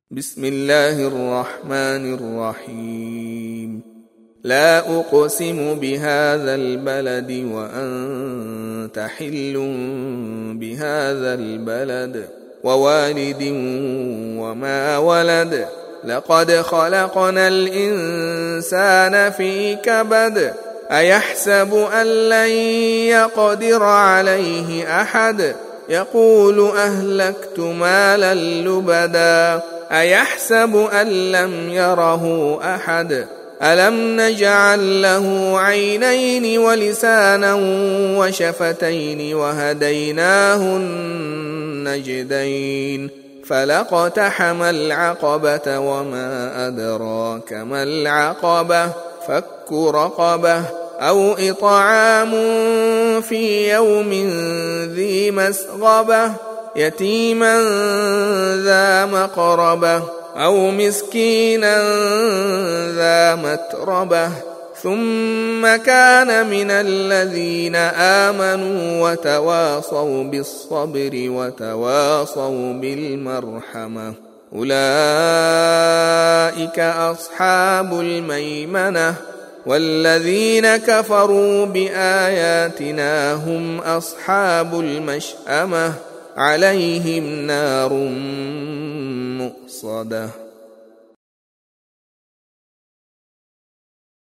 بسم الله الرحمن الرحيم لا أقسم بهذا البلد وأنت حل بهذا البلد ووالد وما ولد لقد خلقنا الإنسان في كبد أيحسب أن لن يقدر عليه أحد يقول أهلكت مالا لبدا أيحسب أن لم يره أحد ألم نجعل له عينين ولسانا وشفتين وهديناه النجدين فلاقتحم العقبة وما أدراك ما العقبة فك رقبة أو إطعام في يوم ذي مسغبة يتيما ذا مقربة أو مسكينا ذا متربة ثم كان من الذين آمنوا وتواصوا بالصبر وتواصوا بالمرحمة أولئك أصحاب الميمنة والذين كفروا بآياتنا هم أصحاب المشأمة عليهم نار مؤصدة